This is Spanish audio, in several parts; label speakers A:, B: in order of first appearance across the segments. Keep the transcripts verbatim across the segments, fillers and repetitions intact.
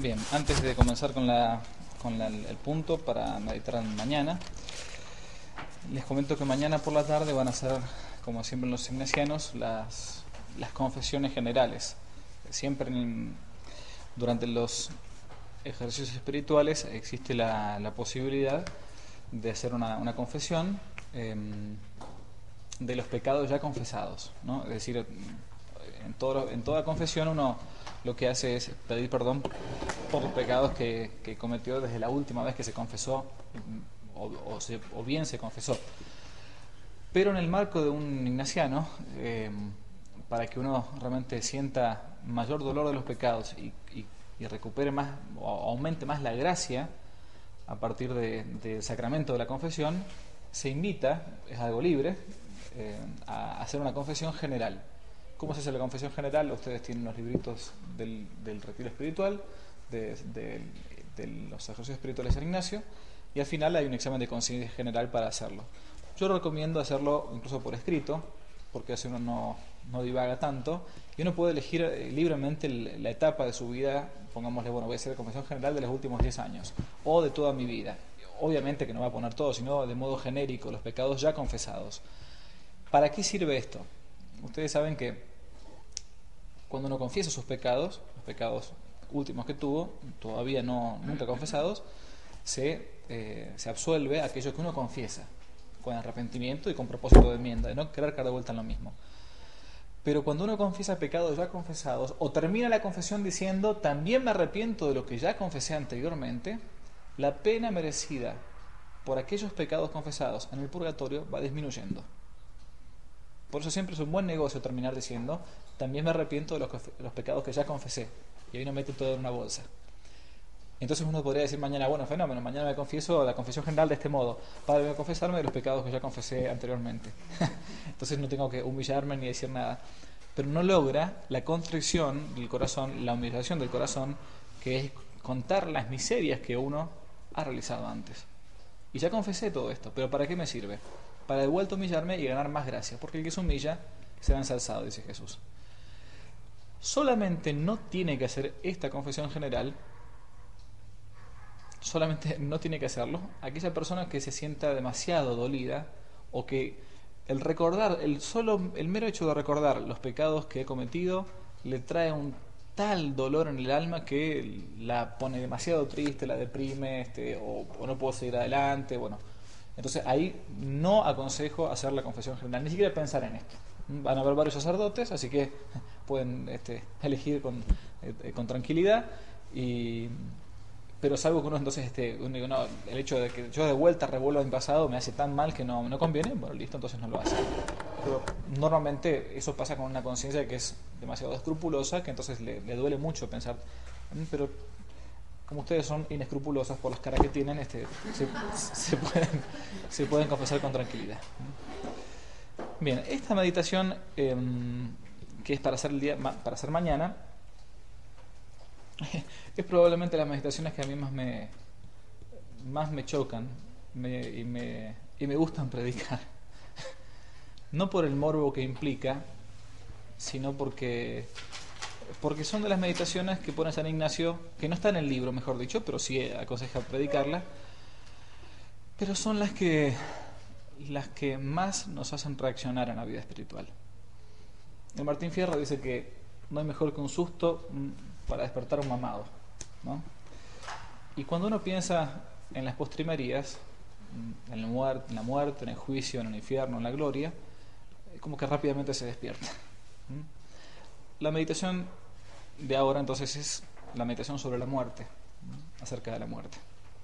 A: Bien, antes de comenzar con, la, con la, el punto para meditar mañana, les comento que mañana por la tarde van a ser, como siempre en los ignacianos, las, las confesiones generales. Siempre en, durante los ejercicios espirituales existe la, la posibilidad de hacer una, una confesión eh, de los pecados ya confesados, ¿no? Es decir, en, todo, en toda confesión uno lo que hace es pedir perdón por los pecados que, que cometió desde la última vez que se confesó o, o, se, o bien se confesó. Pero en el marco de un ignaciano, eh, para que uno realmente sienta mayor dolor de los pecados y, y, y recupere más o aumente más la gracia a partir de, del sacramento de la confesión, se invita, es algo libre, eh, a hacer una confesión general. ¿Cómo se hace la confesión general? Ustedes tienen los libritos del, del retiro espiritual, de, de, de los ejercicios espirituales de San Ignacio, y al final hay un examen de conciencia general para hacerlo. Yo recomiendo hacerlo incluso por escrito, porque así uno no, no divaga tanto, y uno puede elegir libremente la etapa de su vida. Pongámosle, bueno, voy a hacer la confesión general de los últimos diez años, o de toda mi vida. Obviamente que no va a poner todo, sino de modo genérico, los pecados ya confesados. ¿Para qué sirve esto? Ustedes saben que cuando uno confiesa sus pecados, los pecados últimos que tuvo, todavía no nunca confesados, se, eh, se absuelve aquello que uno confiesa, con arrepentimiento y con propósito de enmienda, de no querer caer de vuelta en lo mismo. Pero cuando uno confiesa pecados ya confesados, o termina la confesión diciendo, también me arrepiento de lo que ya confesé anteriormente, la pena merecida por aquellos pecados confesados en el purgatorio va disminuyendo. Por eso siempre es un buen negocio terminar diciendo, también me arrepiento de los, los pecados que ya confesé. Y ahí uno mete todo en una bolsa. Entonces uno podría decir mañana, bueno, fenómeno, mañana me confieso la confesión general de este modo, para confesarme de los pecados que ya confesé anteriormente. Entonces no tengo que humillarme ni decir nada. Pero no logra la contrición del corazón, la humillación del corazón, que es contar las miserias que uno ha realizado antes. Y ya confesé todo esto, pero ¿para qué me sirve? Para de vuelta humillarme y ganar más gracia, porque el que se humilla será ensalzado, dice Jesús. Solamente no tiene que hacer esta confesión general, solamente no tiene que hacerlo aquella persona que se sienta demasiado dolida, o que el recordar, el solo el mero hecho de recordar los pecados que he cometido le trae un tal dolor en el alma que la pone demasiado triste, la deprime, este, o, o no puedo seguir adelante, bueno. Entonces ahí no aconsejo hacer la confesión general, ni siquiera pensar en esto. Van a haber varios sacerdotes, así que pueden este, elegir con, eh, con tranquilidad, y, pero salvo que uno entonces este, uno, no, el hecho de que yo de vuelta revuelva mi pasado me hace tan mal que no, no conviene, bueno, listo, entonces no lo hace. Pero normalmente eso pasa con una conciencia que es demasiado escrupulosa, que entonces le, le duele mucho pensar, pero como ustedes son inescrupulosas por las caras que tienen, este, se, se, pueden, se pueden confesar con tranquilidad. Bien, esta meditación eh, que es para hacer el día, para hacer mañana, es probablemente las meditaciones que a mí más me, más me chocan me, y, me, y me gustan predicar. No por el morbo que implica, sino porque porque son de las meditaciones que pone San Ignacio, que no está en el libro, mejor dicho, pero sí aconseja predicarla, pero son las que las que más nos hacen reaccionar en la vida espiritual. El Martín Fierro dice que no hay mejor que un susto para despertar un mamado, ¿no? Y cuando uno piensa en las postrimerías, en la muerte, en la muerte, en el juicio, en el infierno, en la gloria, como que rápidamente se despierta. La meditación de ahora entonces es la meditación sobre la muerte, acerca de la muerte.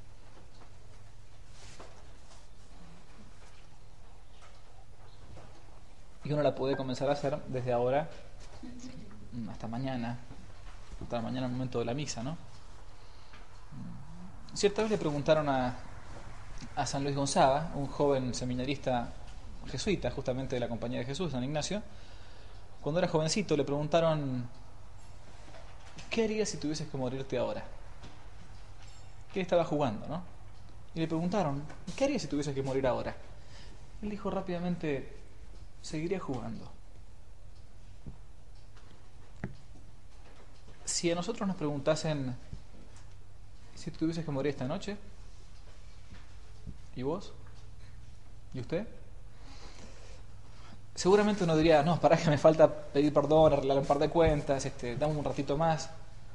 A: Y uno la puede comenzar a hacer desde ahora hasta mañana, hasta mañana, el momento de la misa, ¿no? Cierta vez le preguntaron a, a San Luis Gonzaga, un joven seminarista jesuita, justamente de la Compañía de Jesús, San Ignacio. Cuando era jovencito le preguntaron, ¿qué harías si tuvieses que morirte ahora? Que él estaba jugando, ¿no? Y le preguntaron, ¿qué harías si tuvieses que morir ahora? Él dijo rápidamente, seguiría jugando. Si a nosotros nos preguntasen, si tú tuvieses que morir esta noche, ¿y vos? ¿Y usted? Seguramente uno diría, no, pará que me falta pedir perdón, arreglar un par de cuentas, este, dame un ratito más.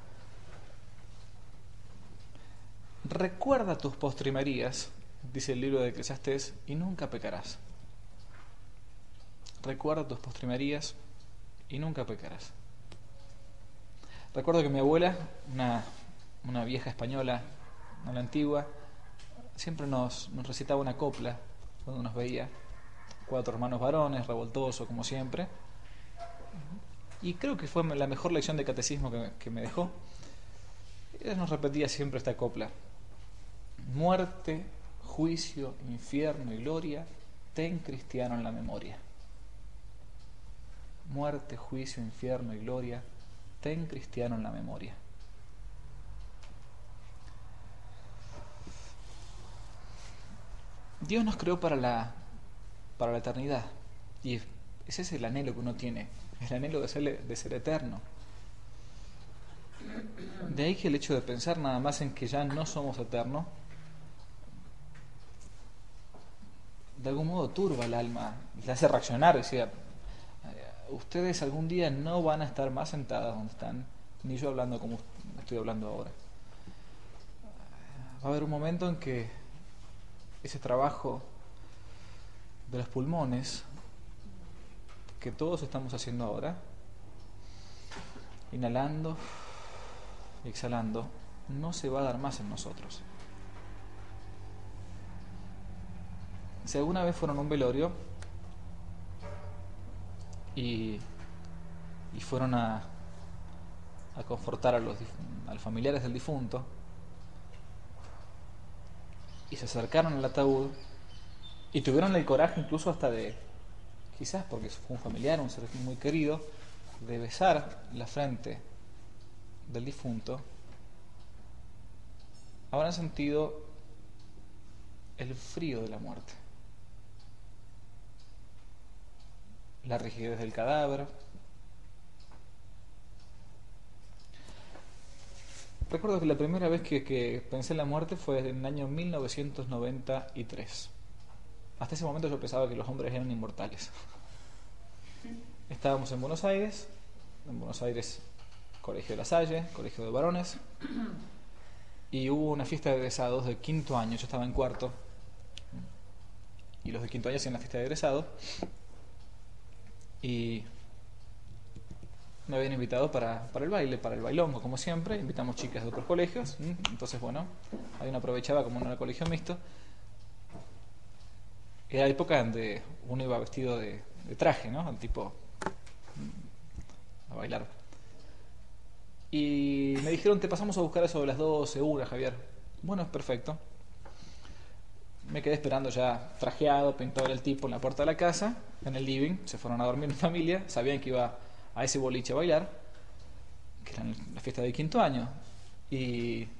A: Recuerda tus postrimerías, dice el libro de Eclesiastés, y nunca pecarás. Recuerda tus postrimerías y nunca pecarás. Recuerdo que mi abuela, una, una vieja española, una antigua, siempre nos, nos recitaba una copla cuando nos veía. Cuatro hermanos varones, revoltoso como siempre. Y creo que fue la mejor lección de catecismo que, que me dejó. Ella nos repetía siempre esta copla: muerte, juicio, infierno y gloria, ten cristiano en la memoria. Muerte, juicio, infierno y gloria, ten cristiano en la memoria. Dios nos creó para la, para la eternidad, y ese es el anhelo que uno tiene, el anhelo de ser, de ser eterno. De ahí que el hecho de pensar nada más en que ya no somos eternos, de algún modo turba el alma, le hace reaccionar. Decía, ustedes algún día no van a estar más sentadas donde están, ni yo hablando como estoy hablando ahora. Va a haber un momento en que ese trabajo de los pulmones que todos estamos haciendo ahora, inhalando y exhalando, no se va a dar más en nosotros. Si alguna vez fueron a un velorio y, y fueron a, a confortar a los, a los familiares del difunto y se acercaron al ataúd y tuvieron el coraje incluso hasta de, quizás porque fue un familiar, un ser muy querido, de besar la frente del difunto, habrán sentido el frío de la muerte, la rigidez del cadáver. Recuerdo que la primera vez que, que pensé en la muerte fue en el año mil novecientos noventa y tres. Hasta ese momento yo pensaba que los hombres eran inmortales. Estábamos en Buenos Aires, en Buenos Aires, Colegio de La Salle, Colegio de Varones, y hubo una fiesta de egresados de quinto año. Yo estaba en cuarto, y los de quinto año hacían la fiesta de egresados, y me habían invitado para, para el baile, para el bailongo, como siempre. Invitamos chicas de otros colegios, entonces bueno, ahí uno aprovechaba, como no era colegio mixto. Era la época donde uno iba vestido de, de traje, ¿no? Tipo a bailar. Y me dijeron, te pasamos a buscar eso de las doce, una, Javier. Bueno, es perfecto. Me quedé esperando ya trajeado, pintado el tipo en la puerta de la casa, en el living. Se fueron a dormir en familia, sabían que iba a ese boliche a bailar, que era la fiesta de quinto año. Y,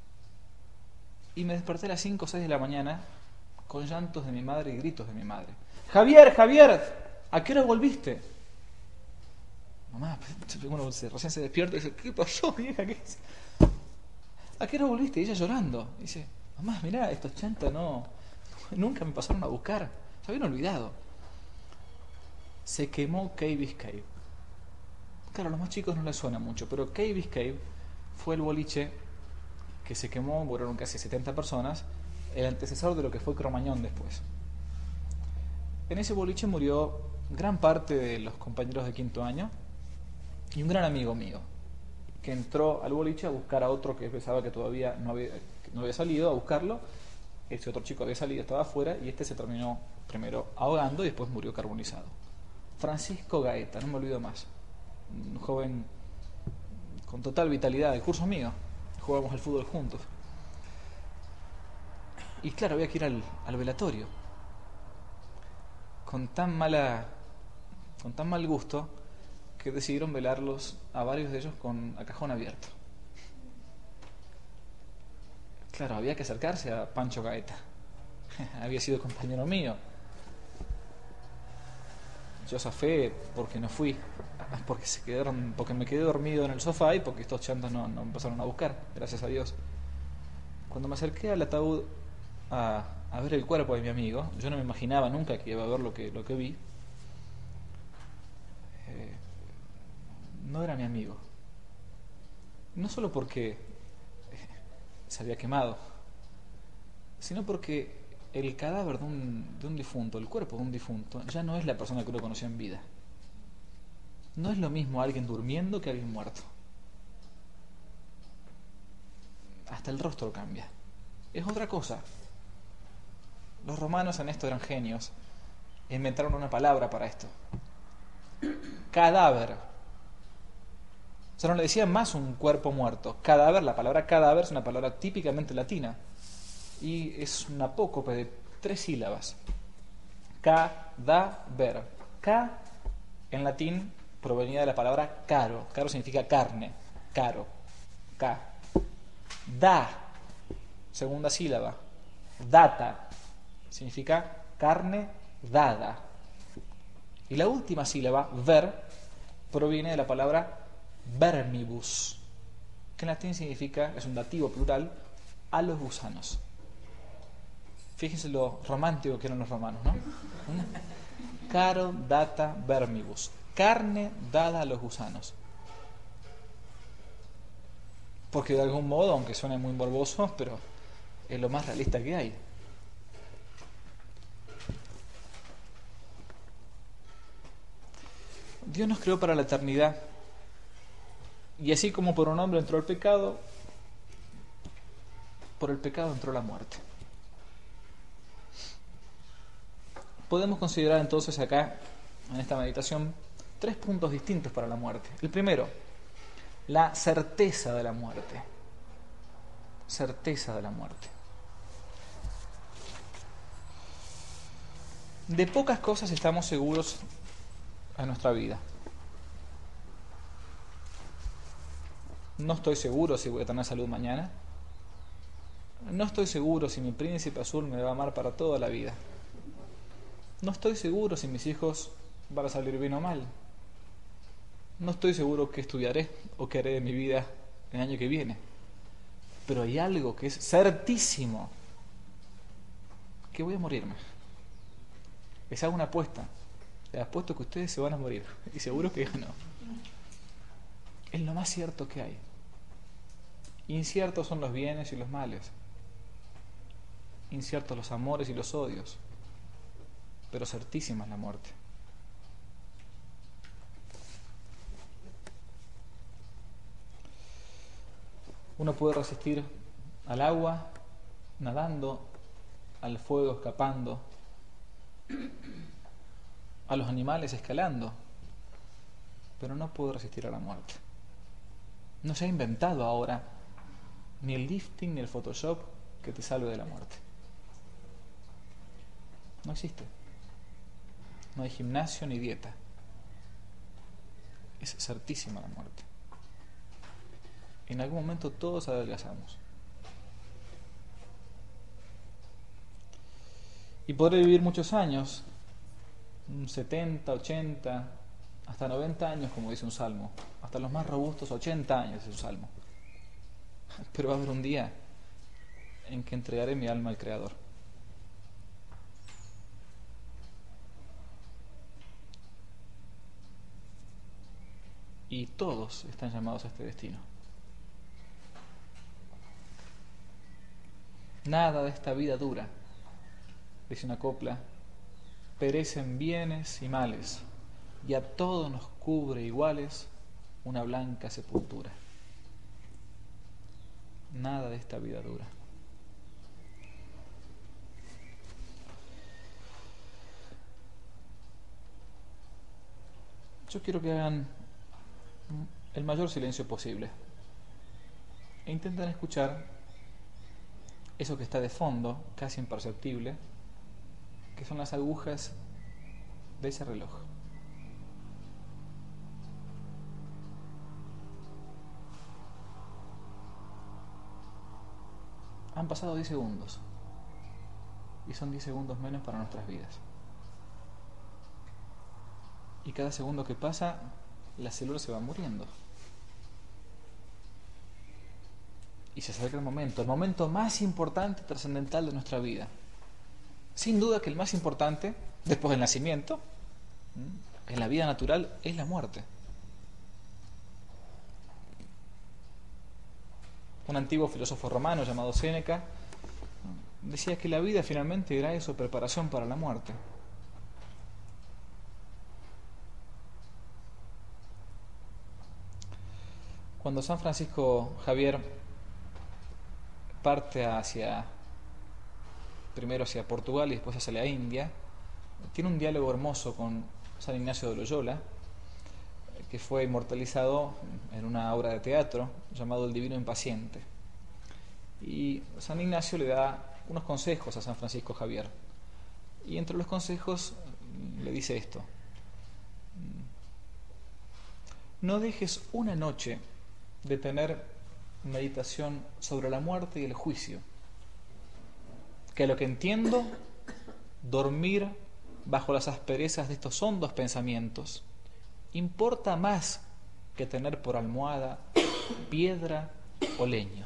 A: y me desperté a las cinco o seis de la mañana con llantos de mi madre y gritos de mi madre. Javier, Javier, ¿a qué hora volviste? Mamá, uno recién se despierta y dice, ¿qué pasó, vieja? ¿Qué es? ¿A qué hora volviste? Y ella llorando. Y dice, mamá, mirá, estos chantas no, nunca me pasaron a buscar. Se habían olvidado. Se quemó Key Biscayne. Claro, a los más chicos no les suena mucho, pero Key Biscayne fue el boliche que se quemó, murieron casi setenta personas, el antecesor de lo que fue Cromañón después. En ese boliche murió gran parte de los compañeros de quinto año y un gran amigo mío, que entró al boliche a buscar a otro que pensaba que todavía no había, que no había salido, a buscarlo. Ese otro chico había salido, estaba afuera, y este se terminó primero ahogando y después murió carbonizado. Francisco Gaeta, no me olvido más. Un joven con total vitalidad, del curso mío. Jugábamos al fútbol juntos. Y claro, había que ir al, al velatorio. Con tan mala, con tan mal gusto, que decidieron velarlos a varios de ellos con a cajón abierto. Claro, había que acercarse a Pancho Gaeta. Había sido compañero mío. Yo zafé porque no fui, porque se quedaron, porque me quedé dormido en el sofá y porque estos chantos no, no me pasaron a buscar, gracias a Dios. Cuando me acerqué al ataúd a, a ver el cuerpo de mi amigo, yo no me imaginaba nunca que iba a ver lo que, lo que vi. Eh, no era mi amigo. No solo porque se había quemado, sino porque el cadáver de un, de un difunto, el cuerpo de un difunto, ya no es la persona que lo conoció en vida. No es lo mismo alguien durmiendo que alguien muerto. Hasta el rostro cambia. Es otra cosa. Los romanos en esto eran genios. Inventaron una palabra para esto. Cadáver. O sea, no le decían más un cuerpo muerto. Cadáver, la palabra cadáver es una palabra típicamente latina. Y es un apócope de tres sílabas. Cadáver. Ca, en latín, provenía de la palabra caro. Caro significa carne. Caro. Ca. Da, segunda sílaba. Data. Significa carne dada. Y la última sílaba, ver, proviene de la palabra vermibus, que en latín significa, es un dativo plural, a los gusanos. Fíjense lo romántico que eran los romanos, ¿no? Caro data vermibus, carne dada a los gusanos. Porque de algún modo, aunque suene muy morboso, pero es lo más realista que hay. Dios nos creó para la eternidad. Y así como por un hombre entró el pecado, por el pecado entró la muerte. Podemos considerar entonces acá, en esta meditación, tres puntos distintos para la muerte. El primero, la certeza de la muerte. Certeza de la muerte. De pocas cosas estamos seguros en nuestra vida. No estoy seguro si voy a tener salud mañana. No estoy seguro si mi príncipe azul me va a amar para toda la vida. No estoy seguro si mis hijos van a salir bien o mal. No estoy seguro qué estudiaré o qué haré de mi vida el año que viene. Pero hay algo que es certísimo, que voy a morirme. Les hago una apuesta. Les apuesto que ustedes se van a morir. Y seguro que no. Es lo más cierto que hay. Inciertos son los bienes y los males. Inciertos los amores y los odios. Pero certísima es la muerte. Uno puede resistir al agua nadando, al fuego escapando, a los animales escalando, pero no puede resistir a la muerte. No se ha inventado ahora ni el lifting ni el Photoshop que te salve de la muerte. No existe. No hay gimnasio ni dieta. Es certísima la muerte. En algún momento todos adelgazamos. Y podré vivir muchos años, setenta, ochenta, hasta noventa años, como dice un salmo. Hasta los más robustos, ochenta años, es un salmo. Pero va a haber un día en que entregaré mi alma al Creador. Y todos están llamados a este destino. Nada de esta vida dura, dice una copla, perecen bienes y males, y a todos nos cubre iguales una blanca sepultura. Nada de esta vida dura. Yo quiero que hagan el mayor silencio posible e intenten escuchar eso que está de fondo, casi imperceptible, que son las agujas de ese reloj. Han pasado diez segundos y son diez segundos menos para nuestras vidas. Y cada segundo que pasa, las células se van muriendo. Y y se acerca el momento, el momento más importante, trascendental de nuestra vida. Sin duda que el más importante, después del nacimiento, en la vida natural, es la muerte. Un antiguo filósofo romano llamado Séneca decía que la vida finalmente era eso, preparación para la muerte. Cuando San Francisco Javier parte hacia, primero hacia Portugal y después hacia la India, tiene un diálogo hermoso con San Ignacio de Loyola, que fue inmortalizado en una obra de teatro llamado El Divino Impaciente. Y San Ignacio le da unos consejos a San Francisco Javier. Y entre los consejos le dice esto: no dejes una noche de tener meditación sobre la muerte y el juicio, que a lo que entiendo, dormir bajo las asperezas de estos hondos pensamientos importa más que tener por almohada piedra o leño.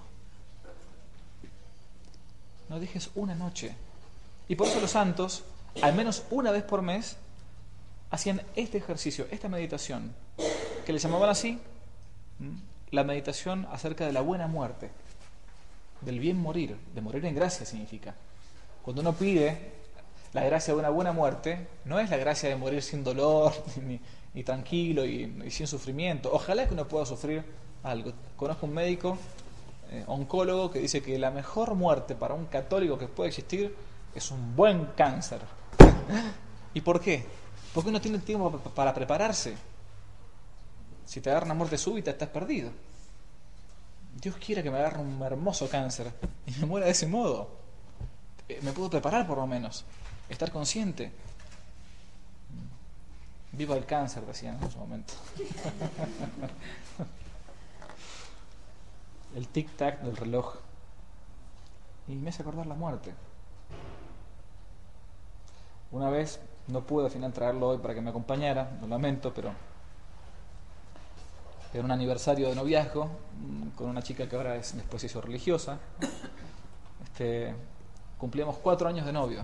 A: No dejes una noche. Y por eso los santos, al menos una vez por mes, hacían este ejercicio, esta meditación, que le llamaban así, la meditación acerca de la buena muerte, del bien morir, de morir en gracia significa. Cuando uno pide la gracia de una buena muerte, no es la gracia de morir sin dolor, ni, ni tranquilo y, y sin sufrimiento. Ojalá que uno pueda sufrir algo. Conozco un médico, eh, oncólogo, que dice que la mejor muerte para un católico que puede existir es un buen cáncer. ¿Y por qué? Porque uno tiene tiempo para prepararse. Si te agarra una muerte súbita, estás perdido. Dios quiera que me agarre un hermoso cáncer y me muera de ese modo. Me puedo preparar por lo menos, estar consciente. Viva el cáncer, decían en su momento. El tic-tac del reloj. Y me hace acordar la muerte. Una vez, no pude al final traerlo hoy para que me acompañara, lo lamento, pero era un aniversario de noviazgo con una chica que ahora es, después se hizo religiosa. Este, cumplíamos cuatro años de novio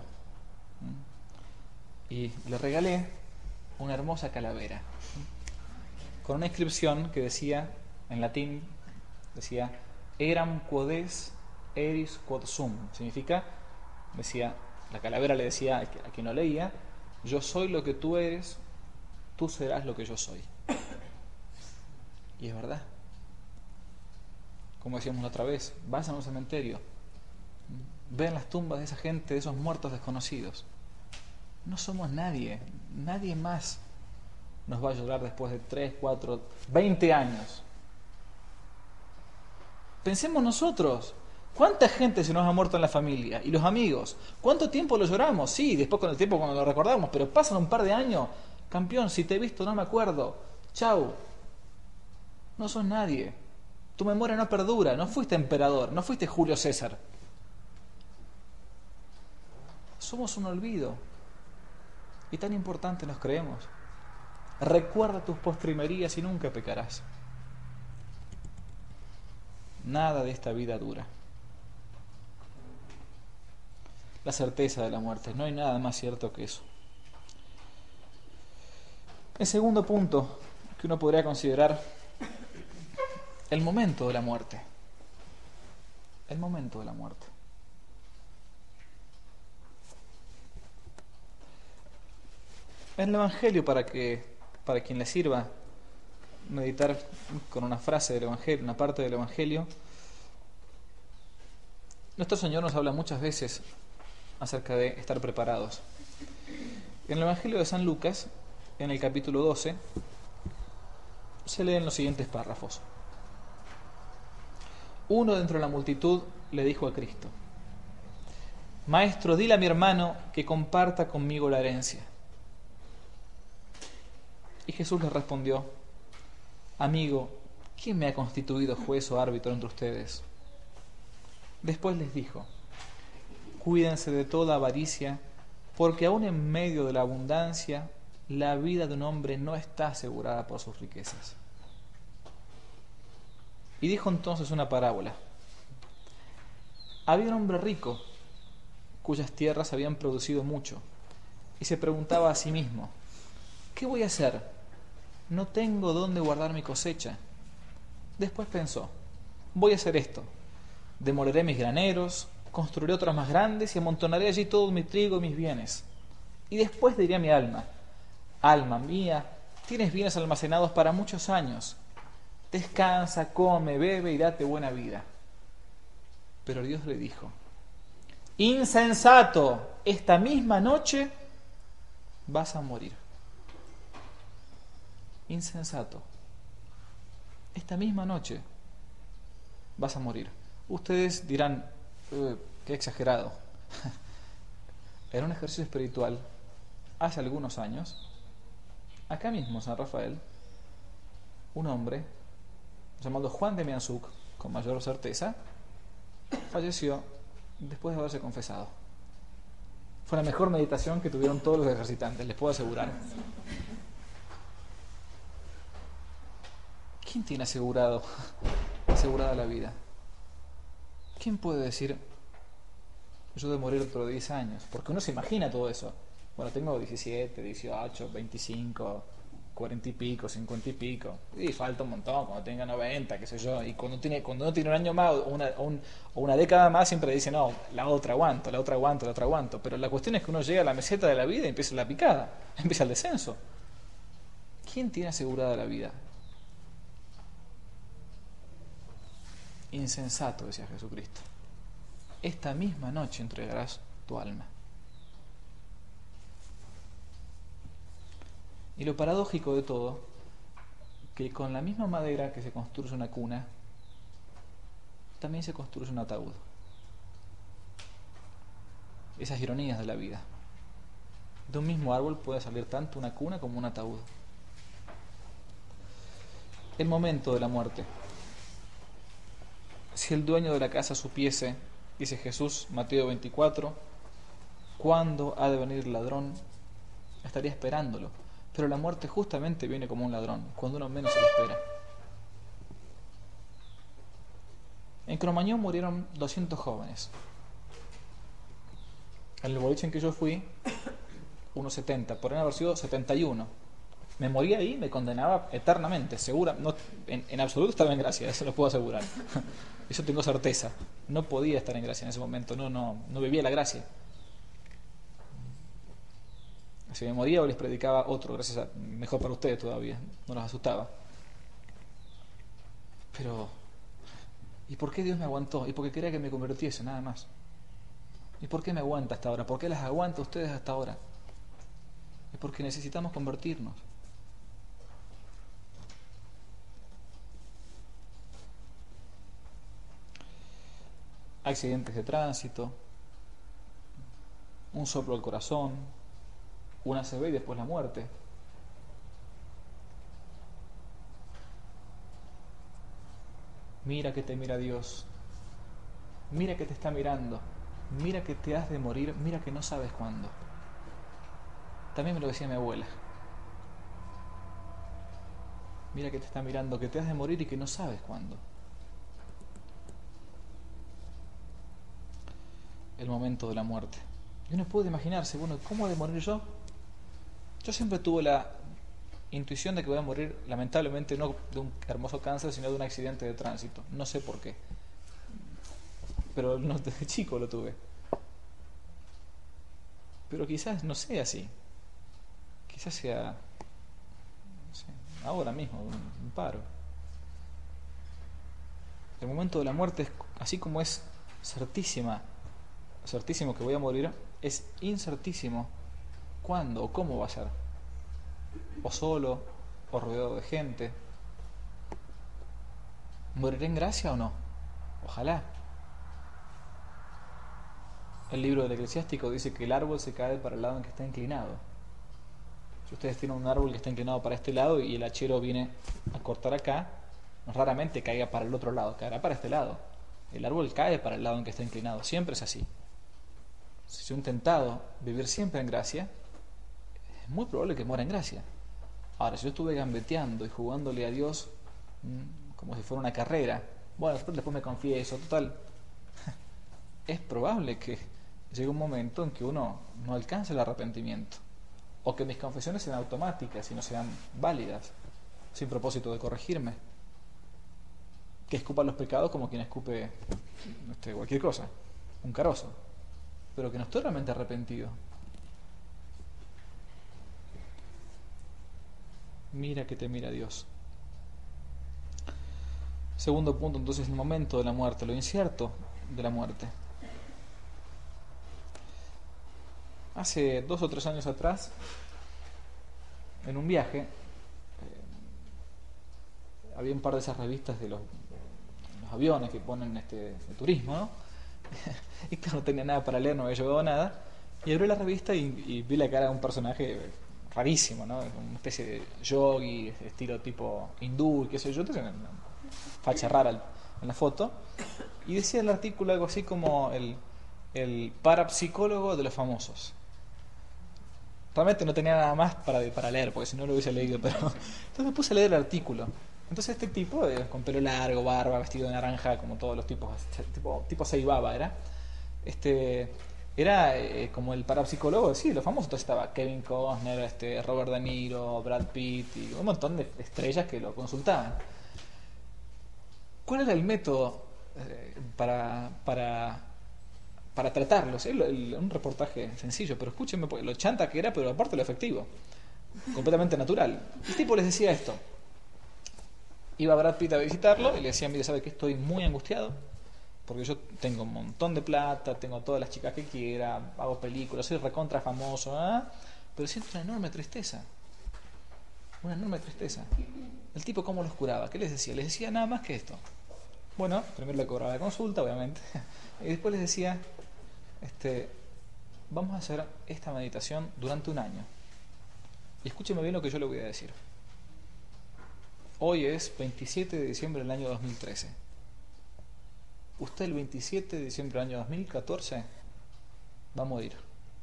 A: y le regalé una hermosa calavera con una inscripción que decía en latín, decía eram quodes eris quod sum, significa, decía, la calavera le decía a quien no leía: yo soy lo que tú eres, tú serás lo que yo soy. Y es verdad. Como decíamos la otra vez, vas a un cementerio, ven las tumbas de esa gente, de esos muertos desconocidos. No somos nadie, nadie más nos va a ayudar después de tres, cuatro, veinte años. Pensemos nosotros, ¿cuánta gente se nos ha muerto en la familia? Y los amigos, ¿cuánto tiempo lo lloramos? Sí, después con el tiempo cuando lo recordamos, pero pasan un par de años, campeón, si te he visto no me acuerdo, chau. No sos nadie. Tu memoria no perdura. No fuiste emperador. No fuiste Julio César. Somos un olvido. Y tan importante nos creemos. Recuerda tus postrimerías y nunca pecarás. Nada de esta vida dura. La certeza de la muerte. No hay nada más cierto que eso. El segundo punto que uno podría considerar: el momento de la muerte. El momento de la muerte. En el Evangelio, para que para quien le sirva meditar con una frase del Evangelio, una parte del Evangelio, nuestro Señor nos habla muchas veces acerca de estar preparados. En el Evangelio de San Lucas, en el capítulo doce, se leen los siguientes párrafos. Uno dentro de la multitud le dijo a Cristo: Maestro, dile a mi hermano que comparta conmigo la herencia. Y Jesús le respondió: Amigo, ¿quién me ha constituido juez o árbitro entre ustedes? Después les dijo: Cuídense de toda avaricia, porque aún en medio de la abundancia, la vida de un hombre no está asegurada por sus riquezas. Y dijo entonces una parábola. Había un hombre rico cuyas tierras habían producido mucho y se preguntaba a sí mismo: ¿qué voy a hacer? No tengo dónde guardar mi cosecha. Después pensó: voy a hacer esto. Demoleré mis graneros, construiré otros más grandes y amontonaré allí todo mi trigo y mis bienes. Y después diré a mi alma: alma mía, tienes bienes almacenados para muchos años. Descansa, come, bebe y date buena vida. Pero Dios le dijo: insensato, esta misma noche vas a morir. Insensato, esta misma noche vas a morir. Ustedes dirán: eh, qué exagerado. En un ejercicio espiritual, hace algunos años, acá mismo en San Rafael, un hombre llamado Juan de Mianzuc, con mayor certeza, falleció después de haberse confesado. Fue la mejor meditación que tuvieron todos los ejercitantes, les puedo asegurar. ¿Quién tiene asegurado, asegurada la vida? ¿Quién puede decir: yo de morir dentro de diez años? Porque uno se imagina todo eso. Bueno, tengo diecisiete, dieciocho, veinticinco, cuarenta y pico, cincuenta y pico. Y falta un montón, cuando tenga noventa, qué sé yo. Y cuando tiene, cuando uno tiene un año más o una, o un, o una década más, siempre dice: no, la otra aguanto, la otra aguanto, la otra aguanto. Pero la cuestión es que uno llega a la meseta de la vida y empieza la picada, empieza el descenso. ¿Quién tiene asegurada la vida? Insensato, decía Jesucristo. Esta misma noche entregarás tu alma. Y lo paradójico de todo, que con la misma madera que se construye una cuna, también se construye un ataúd. Esas ironías de la vida. De un mismo árbol puede salir tanto una cuna como un ataúd. El momento de la muerte. Si el dueño de la casa supiese, dice Jesús, Mateo veinticuatro, cuándo ha de venir el ladrón, estaría esperándolo. Pero la muerte justamente viene como un ladrón, cuando uno menos se lo espera. En Cromañón murieron doscientos jóvenes. En el boliche en que yo fui, unos setenta, podrían haber sido setenta y uno. Me moría ahí, me condenaba eternamente, segura, no, en, en absoluto estaba en gracia, eso lo puedo asegurar. Eso tengo certeza. No podía estar en gracia en ese momento, no, no, no vivía la gracia. Si me moría o les predicaba otro, gracias a, mejor para ustedes todavía, no los asustaba. Pero, ¿y por qué Dios me aguantó? ¿Y por qué quería que me convirtiese? Nada más. ¿Y por qué me aguanta hasta ahora? ¿Por qué las aguanta a ustedes hasta ahora? Es porque necesitamos convertirnos. Accidentes de tránsito, un soplo al corazón, una A C V y después la muerte. Mira que te mira Dios, mira que te está mirando, mira que te has de morir, mira que no sabes cuándo. También me lo decía mi abuela. Mira que te está mirando, que te has de morir y que no sabes cuándo. El momento de la muerte. Y uno puede imaginarse, bueno, ¿cómo he de morir yo? Yo siempre tuve la intuición de que voy a morir, lamentablemente, no de un hermoso cáncer, sino de un accidente de tránsito. No sé por qué. Pero no, desde chico lo tuve. Pero quizás no sea así. Quizás sea, no sé, ahora mismo, un, un paro. El momento de la muerte, es, así como es certísima, certísimo que voy a morir, es incertísimo cuándo o cómo va a ser. O solo, o rodeado de gente. ¿Moriré en gracia o no? Ojalá. El libro del Eclesiástico dice que el árbol se cae para el lado en que está inclinado. Si ustedes tienen un árbol que está inclinado para este lado y el hachero viene a cortar acá, raramente caiga para el otro lado, caerá para este lado. El árbol cae para el lado en que está inclinado, siempre es así. Si yo he intentado vivir siempre en gracia, es muy probable que muera en gracia. Ahora, si yo estuve gambeteando y jugándole a Dios mmm, como si fuera una carrera, bueno, después, después me confieso, total. es probable que llegue un momento en que uno no alcance el arrepentimiento, o que mis confesiones sean automáticas y no sean válidas, sin propósito de corregirme, que escupa los pecados como quien escupe este, cualquier cosa, un carozo, pero que no estoy realmente arrepentido. Mira que te mira Dios. Segundo punto, entonces, el momento de la muerte, lo incierto de la muerte. Hace dos o tres años atrás, en un viaje, eh, había un par de esas revistas de los, los aviones que ponen este de turismo, ¿no? Y claro, no tenía nada para leer, no había llevado nada, y abrí la revista y, y vi la cara de un personaje rarísimo, ¿no? Una especie de yogi, estilo tipo hindú, qué sé yo, entonces una facha rara en la foto, y decía el artículo algo así como el, el parapsicólogo de los famosos. Realmente no tenía nada más para, para leer, porque si no lo hubiese leído, pero entonces me puse a leer el artículo. Entonces este tipo, eh, con pelo largo, barba, vestido de naranja, como todos los tipos, tipo, tipo Seibaba era, este, era eh, como el parapsicólogo, sí, los famosos. Entonces estaba Kevin Costner, este, Robert De Niro, Brad Pitt y un montón de estrellas que lo consultaban. ¿Cuál era el método eh, para, para, para tratarlos? El, el, un reportaje sencillo, pero escúchenme, lo chanta que era, pero aparte lo efectivo, completamente natural. El tipo les decía esto. Iba Brad Pitt a visitarlo y le decía: mire, ¿sabe qué? Estoy muy angustiado porque yo tengo un montón de plata, tengo todas las chicas que quiera, hago películas, soy recontra famoso, ¿eh? Pero siento una enorme tristeza, una enorme tristeza. El tipo, ¿cómo los curaba? ¿Qué les decía? Les decía nada más que esto. Bueno, primero le cobraba la consulta, obviamente, y después les decía, este, vamos a hacer esta meditación durante un año. Y escúcheme bien lo que yo le voy a decir. Hoy es veintisiete de diciembre del año dos mil trece. Usted el veintisiete de diciembre del año dos mil catorce va a morir.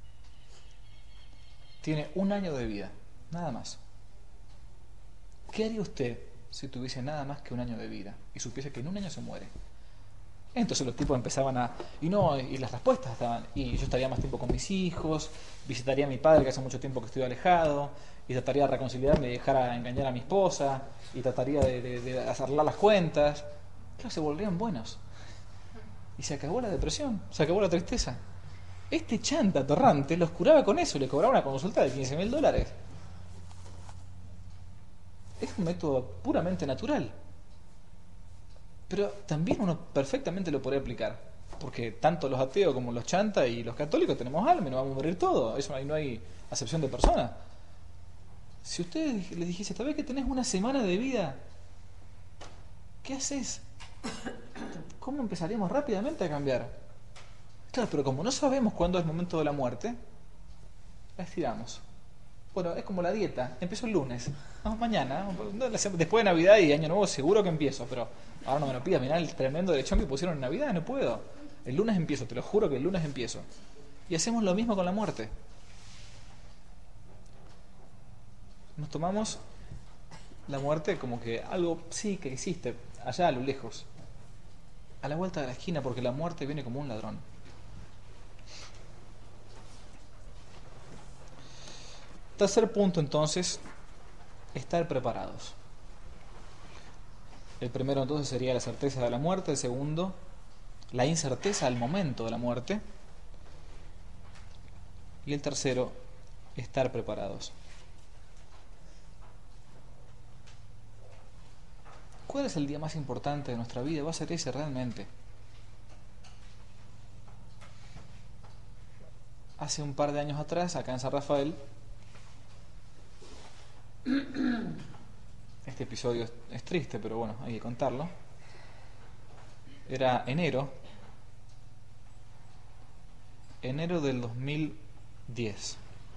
A: Tiene un año de vida, nada más. ¿Qué haría usted si tuviese nada más que un año de vida y supiese que en un año se muere? Entonces los tipos empezaban a... Y no, y las respuestas estaban... Y yo estaría más tiempo con mis hijos, visitaría a mi padre que hace mucho tiempo que estoy alejado, y trataría de reconciliarme y dejar a engañar a mi esposa, y trataría de, de, de arreglar las cuentas. Claro, se volvían buenos. Y se acabó la depresión, se acabó la tristeza. Este chanta torrante los curaba con eso, le cobraba una consulta de quince mil dólares. Es un método puramente natural. Pero también uno perfectamente lo podría aplicar, porque tanto los ateos como los chantas y los católicos tenemos alma y nos vamos a morir todos. Eso ahí no hay acepción de persona. Si usted le dijese, ¿sabés que tenés una semana de vida? ¿Qué haces? ¿Cómo empezaríamos rápidamente a cambiar? Claro, pero como no sabemos cuándo es el momento de la muerte, la estiramos. Bueno, es como la dieta. Empiezo el lunes. No, mañana. Después de Navidad y Año Nuevo seguro que empiezo, pero ahora no me lo pidas. Mirá el tremendo derechón que pusieron en Navidad. No puedo. El lunes empiezo, te lo juro que el lunes empiezo. Y hacemos lo mismo con la muerte. Nos tomamos la muerte como que algo, sí, que existe allá a lo lejos, a la vuelta de la esquina, porque la muerte viene como un ladrón. Tercer punto, entonces, estar preparados. El primero, entonces, sería la certeza de la muerte. El segundo, la incerteza al momento de la muerte. Y el tercero, estar preparados. ¿Cuál es el día más importante de nuestra vida? Va a ser ese realmente. Hace un par de años atrás, acá en San Rafael, este episodio es, es triste, pero bueno, hay que contarlo. Era enero, enero del dos mil diez.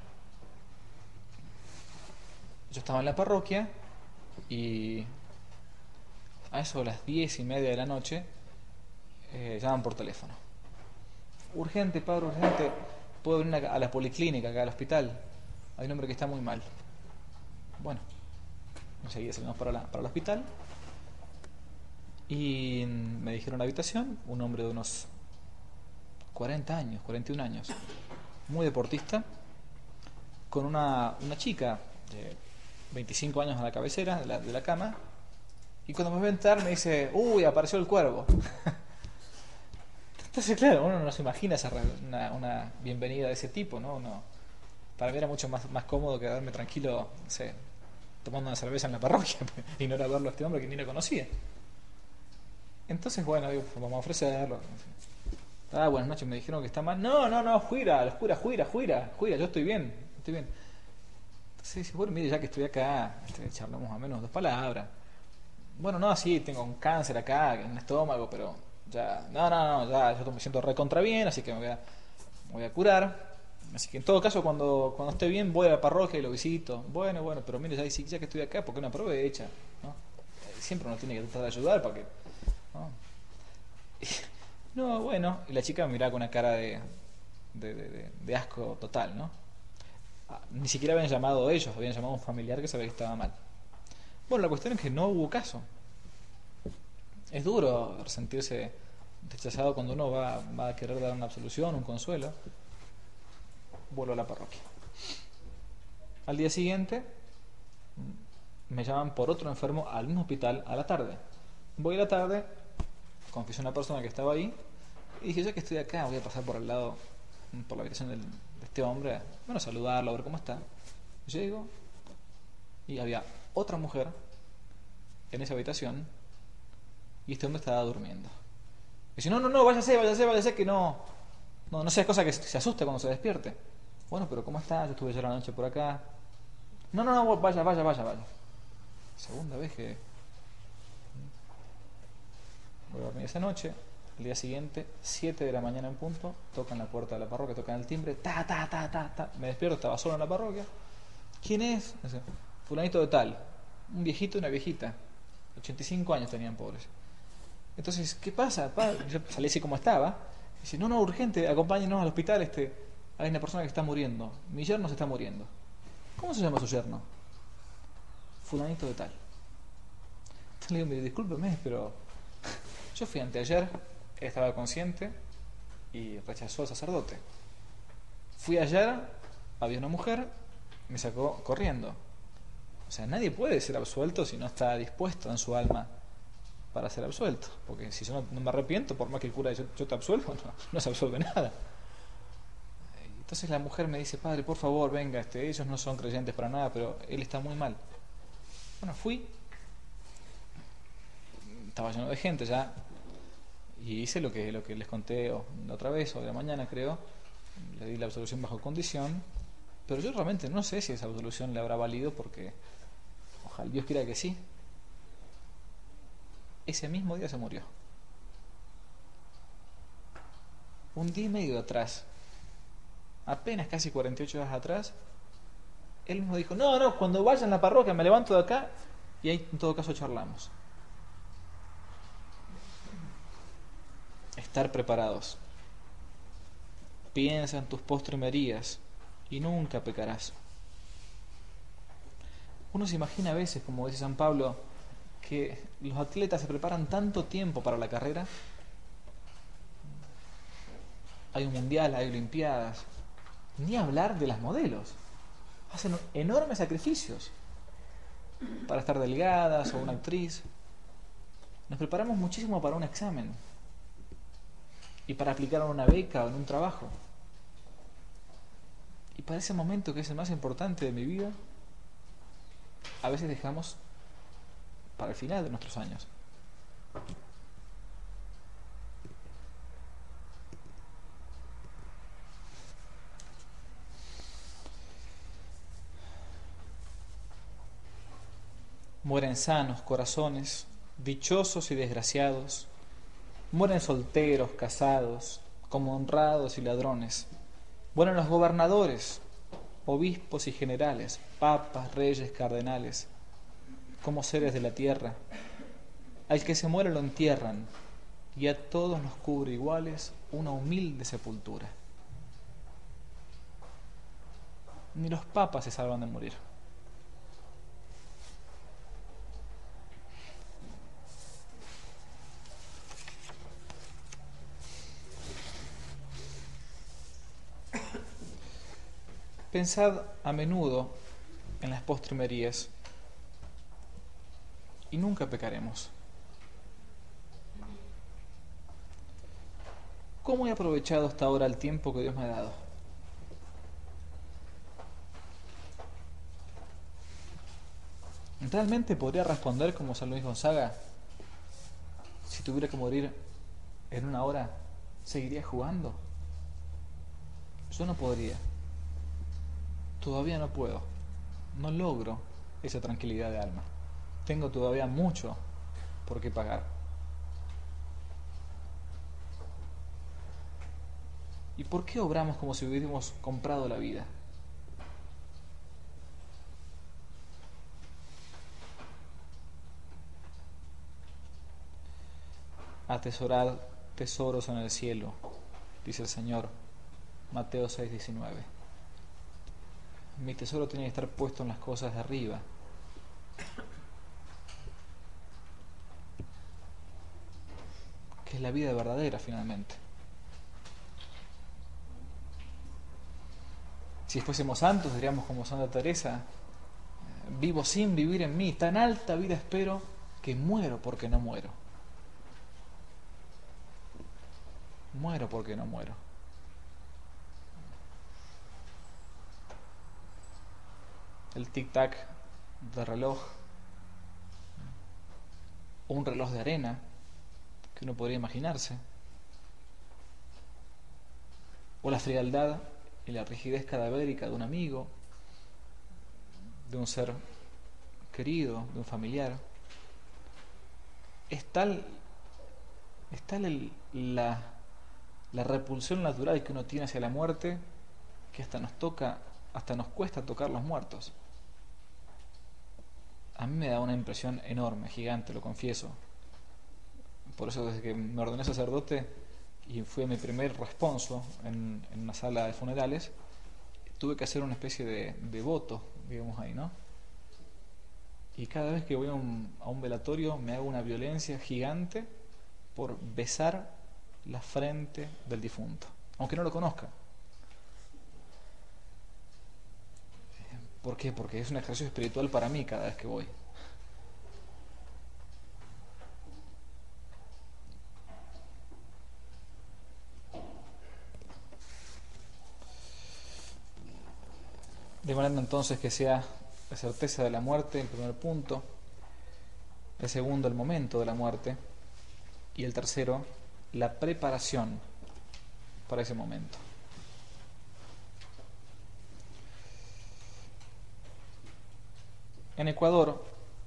A: Yo estaba en la parroquia y a eso de las diez y media de la noche eh, llaman por teléfono. Urgente, padre, urgente. ¿Puedo venir a la policlínica, acá al hospital? Hay un hombre que está muy mal. Bueno, enseguida salimos para, la, para el hospital y me dijeron la habitación, un hombre de unos cuarenta años, cuarenta y un años, muy deportista, con una, una chica de veinticinco años a la cabecera de la, de la cama, y cuando me ve entrar me dice, uy, apareció el cuervo. Entonces, claro, uno no se imagina esa, una, una bienvenida de ese tipo, ¿no? Uno, para mí era mucho más, más cómodo quedarme tranquilo, no sé, tomando una cerveza en la parroquia y no era verlo a este hombre que ni lo conocía. Entonces, bueno, digo, pues vamos a ofrecerlo. Ah, buenas noches, me dijeron que está mal. No, no, no, juira, jura, juira, juira, juira, yo estoy bien, estoy bien. Entonces dice, bueno, mire, ya que estoy acá, este, charlamos a menos dos palabras. Bueno, no, sí, tengo un cáncer acá en el estómago, pero ya, no, no, no, ya yo me siento recontra bien, así que me voy a, me voy a curar. Así que en todo caso, cuando, cuando esté bien, voy a la parroquia y lo visito. Bueno, bueno, pero mire, ya, ya que estoy acá, ¿por qué no aprovecha? ¿No? Eh, Siempre uno tiene que tratar de ayudar para que... ¿no? No, bueno, y la chica me miraba con una cara de, de, de, de- de asco total, ¿no? Ah, ni siquiera habían llamado ellos, habían llamado a un familiar que sabía que estaba mal. Bueno, la cuestión es que no hubo caso. Es duro sentirse rechazado cuando uno va, va a querer dar una absolución, un consuelo. Vuelvo a la parroquia. Al día siguiente me llaman por otro enfermo al mismo hospital a la tarde. Voy a la tarde, confieso a una persona que estaba ahí y dije, ya que estoy acá, voy a pasar por el lado, por la habitación del- de este hombre, bueno, a saludarlo, a ver cómo está. Llego y había otra mujer en esa habitación y este hombre estaba durmiendo. Dice, no, no, no, váyase, váyase, váyase, que no, no, no sea cosa que se asuste cuando se despierte. Bueno, pero ¿cómo está? Yo estuve ayer la noche por acá. No, no, no, vaya, vaya, vaya, vaya. Segunda vez que voy a dormir esa noche. El día siguiente, siete de la mañana en punto, tocan la puerta de la parroquia, tocan el timbre, ta, ta, ta, ta, ta. Me despierto, estaba solo en la parroquia. ¿Quién es? Dice, fulanito de tal. Un viejito y una viejita. ochenta y cinco años tenían, pobres. Entonces, ¿qué pasa? Pa? Yo salí así como estaba. Dice, no, no, urgente, acompáñenos al hospital, este, hay una persona que está muriendo. Mi yerno se está muriendo. ¿Cómo se llama su yerno? Fulanito de tal. Entonces le digo, mire, discúlpeme, pero yo fui anteayer, él estaba consciente y rechazó al sacerdote. Fui ayer, había una mujer, me sacó corriendo. O sea, nadie puede ser absuelto si no está dispuesto en su alma para ser absuelto. Porque si yo no, no me arrepiento, por más que el cura yo, yo te absuelvo, no, no se absuelve nada. Entonces la mujer me dice, padre, por favor, venga, este, ellos no son creyentes para nada, pero él está muy mal. Bueno, fui, estaba lleno de gente ya, y hice lo que, lo que les conté la otra vez, o de la mañana creo, le di la absolución bajo condición, pero yo realmente no sé si esa absolución le habrá valido porque, ojalá Dios quiera que sí, ese mismo día se murió. Un día y medio atrás, apenas casi cuarenta y ocho horas atrás, él mismo dijo, no, no, cuando vaya en la parroquia me levanto de acá y ahí en todo caso charlamos. Estar preparados. Piensa en tus postrimerías y nunca pecarás. Uno se imagina a veces, como dice San Pablo, que los atletas se preparan tanto tiempo para la carrera. Hay un mundial, hay olimpiadas. Ni hablar de las modelos. Hacen enormes sacrificios para estar delgadas o una actriz. Nos preparamos muchísimo para un examen y para aplicar a una beca o en un trabajo. Y para ese momento, que es el más importante de mi vida, a veces dejamos para el final de nuestros años. Mueren sanos corazones, dichosos y desgraciados. Mueren solteros, casados, como honrados y ladrones. Mueren los gobernadores, obispos y generales, papas, reyes, cardenales, como seres de la tierra. Al que se muere lo entierran, y a todos nos cubre iguales una humilde sepultura. Ni los papas se salvan de morir. Pensad a menudo en las postrimerías y nunca pecaremos. ¿Cómo he aprovechado hasta ahora el tiempo que Dios me ha dado? ¿Realmente podría responder como San Luis Gonzaga? Si tuviera que morir en una hora, ¿seguiría jugando? Yo no podría. Todavía no puedo. No logro esa tranquilidad de alma. Tengo todavía mucho por qué pagar. ¿Y por qué obramos como si hubiéramos comprado la vida? Atesorad tesoros en el cielo, dice el Señor, Mateo seis diecinueve. Mi tesoro tiene que estar puesto en las cosas de arriba. Que es la vida verdadera finalmente. Si fuésemos santos, diríamos como Santa Teresa, vivo sin vivir en mí, tan alta vida espero que muero porque no muero. Muero porque no muero. El tic-tac del reloj, o un reloj de arena que uno podría imaginarse, o la frialdad y la rigidez cadavérica de un amigo, de un ser querido, de un familiar. Es tal, es tal el, la, la repulsión natural que uno tiene hacia la muerte que hasta nos toca, hasta nos cuesta tocar los muertos. A mí me da una impresión enorme, gigante, lo confieso. Por eso desde que me ordené sacerdote y fui a mi primer responso en, en una sala de funerales, tuve que hacer una especie de, de voto, digamos ahí, ¿no? Y cada vez que voy a un, a un velatorio me hago una violencia gigante por besar la frente del difunto, aunque no lo conozca. ¿Por qué? Porque es un ejercicio espiritual para mí cada vez que voy. De manera entonces que sea la certeza de la muerte, el primer punto, el segundo, el momento de la muerte, y el tercero, la preparación para ese momento. En Ecuador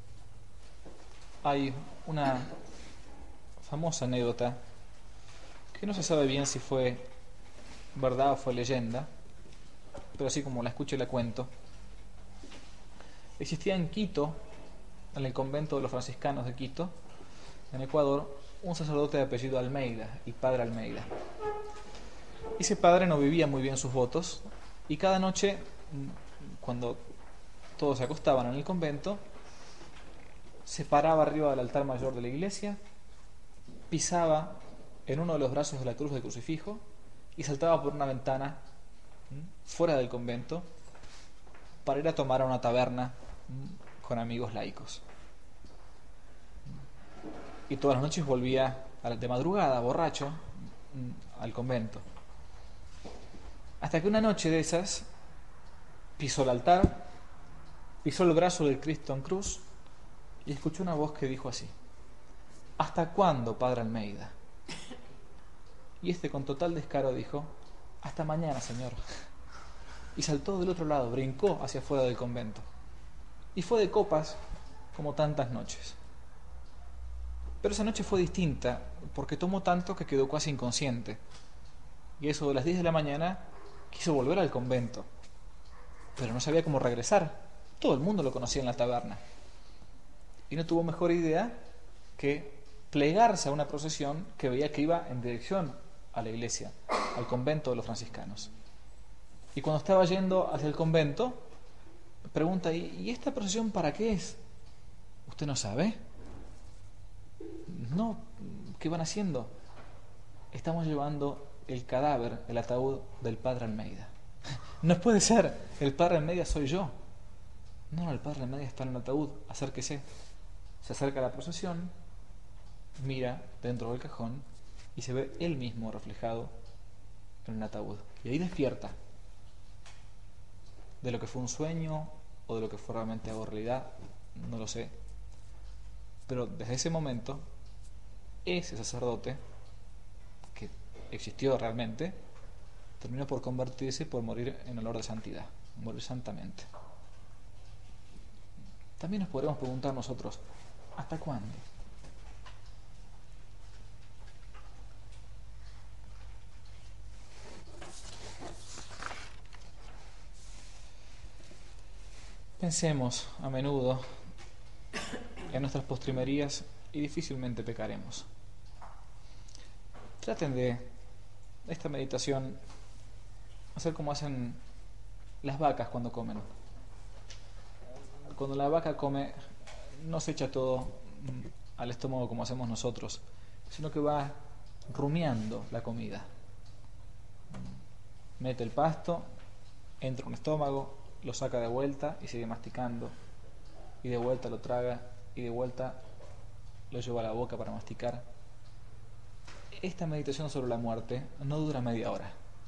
A: hay una famosa anécdota que no se sabe bien si fue verdad o fue leyenda, pero así como la escucho y la cuento. Existía en Quito, en el convento de los franciscanos de Quito, en Ecuador, un sacerdote de apellido Almeida, el padre Almeida. Ese padre no vivía muy bien sus votos y cada noche, cuando todos se acostaban en el convento, se paraba arriba del altar mayor de la iglesia, pisaba en uno de los brazos de la cruz del crucifijo y saltaba por una ventana fuera del convento para ir a tomar a una taberna con amigos laicos. Y todas las noches volvía de madrugada, borracho, al convento. Hasta que una noche de esas pisó el altar, pisó el brazo del Cristo en cruz y escuchó una voz que dijo así: ¿hasta cuándo, padre Almeida? Y este con total descaro dijo: hasta mañana, señor. Y saltó del otro lado, brincó hacia afuera del convento. Y fue de copas como tantas noches. Pero esa noche fue distinta, porque tomó tanto que quedó casi inconsciente. Y eso de las diez de la mañana quiso volver al convento, pero no sabía cómo regresar. Todo el mundo lo conocía en la taberna. Y no tuvo mejor idea que plegarse a una procesión que veía que iba en dirección a la iglesia, al convento de los franciscanos. Y cuando estaba yendo hacia el convento, pregunta: ¿y esta procesión para qué es? ¿Usted no sabe? No, ¿qué van haciendo? Estamos llevando el cadáver, el ataúd del padre Almeida. No puede ser, el padre en media soy yo. No, el padre en media está en el ataúd, acérquese. Se acerca a la procesión, mira dentro del cajón y se ve él mismo reflejado en el ataúd. Y ahí despierta de lo que fue un sueño o de lo que fue realmente algo realidad, no lo sé. Pero desde ese momento, ese sacerdote, que existió realmente, terminó por convertirse y por morir en olor de santidad, morir santamente. También nos podremos preguntar nosotros, ¿hasta cuándo? Pensemos a menudo en nuestras postrimerías y difícilmente pecaremos. Traten de esta meditación hacer como hacen las vacas cuando comen. Cuando la vaca come, no se echa todo al estómago como hacemos nosotros, sino que va rumiando la comida. Mete el pasto, entra en un estómago, lo saca de vuelta y sigue masticando. Y de vuelta lo traga y de vuelta lo lleva a la boca para masticar. Esta meditación sobre la muerte no dura media hora.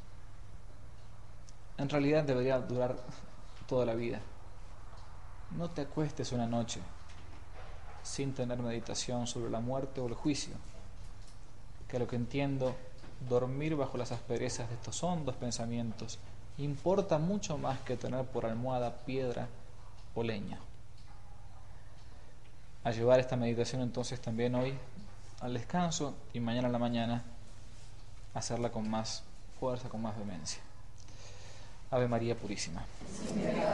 A: En realidad debería durar toda la vida. No te acuestes una noche sin tener meditación sobre la muerte o el juicio, que a lo que entiendo, dormir bajo las asperezas de estos hondos pensamientos importa mucho más que tener por almohada piedra o leña. A llevar esta meditación entonces también hoy al descanso y mañana a la mañana hacerla con más fuerza, con más vehemencia. Ave María Purísima.